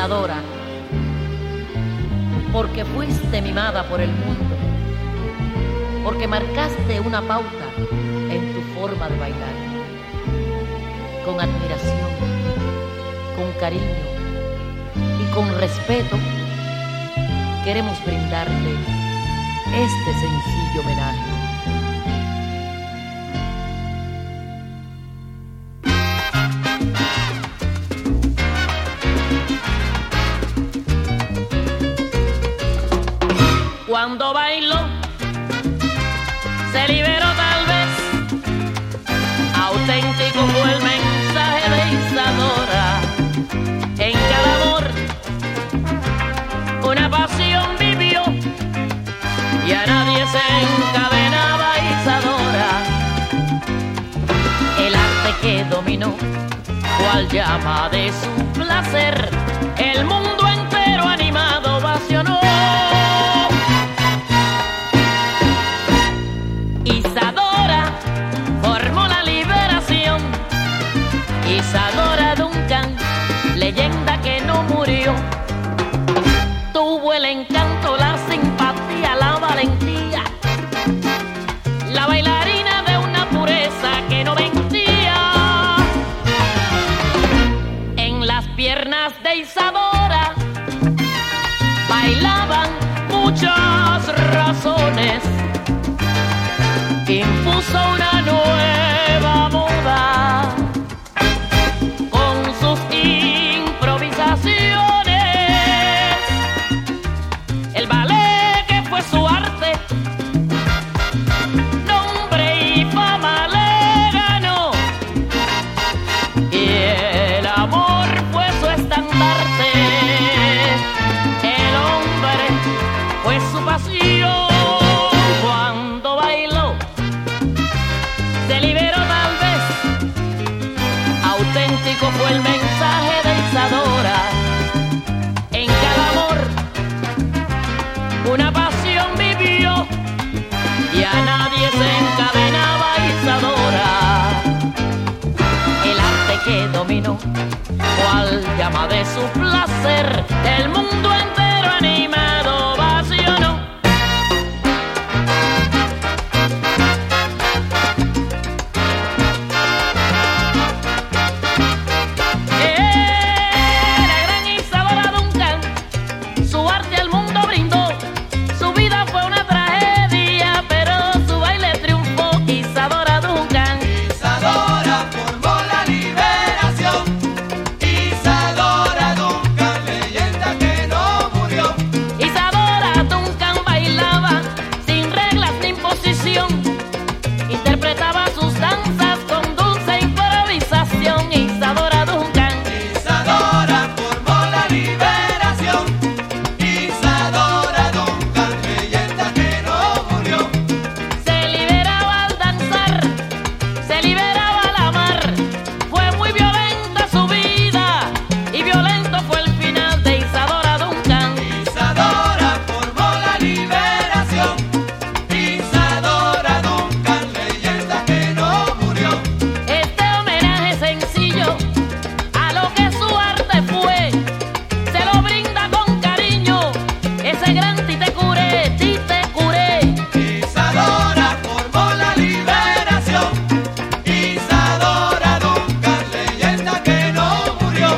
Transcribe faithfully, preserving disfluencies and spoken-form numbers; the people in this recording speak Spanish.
Isadora, porque fuiste mimada por el mundo, porque marcaste una pauta en tu forma de bailar. Con admiración, con cariño y con respeto, queremos brindarte este sencillo homenaje. Cuando bailó, se liberó tal vez, auténtico fue el mensaje de Isadora. En cada amor, una pasión vivió, y a nadie se encadenaba Isadora. El arte que dominó, cual llama de su placer, el mundo entero animado ovacionó. Isadora formó la liberación, Isadora Duncan, leyenda que no murió. Tuvo el encanto, la simpatía, la valentía, la bailarina de una pureza que no mentía. En las piernas de Isadora bailaban muchas razones, impuso una nueva moda con sus improvisaciones. El ballet que fue su arte, nombre y fama le ganó, y el amor fue su estandarte, el hombre fue su pasión. Cuando bailó, se liberó tal vez, auténtico fue el mensaje de Isadora. En cada amor, una pasión vivió, y a nadie se encadenaba Isadora. El arte que dominó, cual llama de su placer, el mundo entero animado ovacionó. Interpretaba sus danzas con dulce improvisación. Isadora Duncan, Isadora formó la liberación. Isadora Duncan, leyenda que no murió. se liberaba al danzar, se liberaba al amar. Fue muy violenta su vida, y violento fue el final de Isadora Duncan. Isadora formó la liberación. Isadora Duncan, leyenda que no murió. Este homenaje sencillo a lo que su arte fue, se lo brinda con cariño ese gran Tite Curé, Tite Curé. Isadora formó la liberación. Isadora Duncan, leyenda que no murió.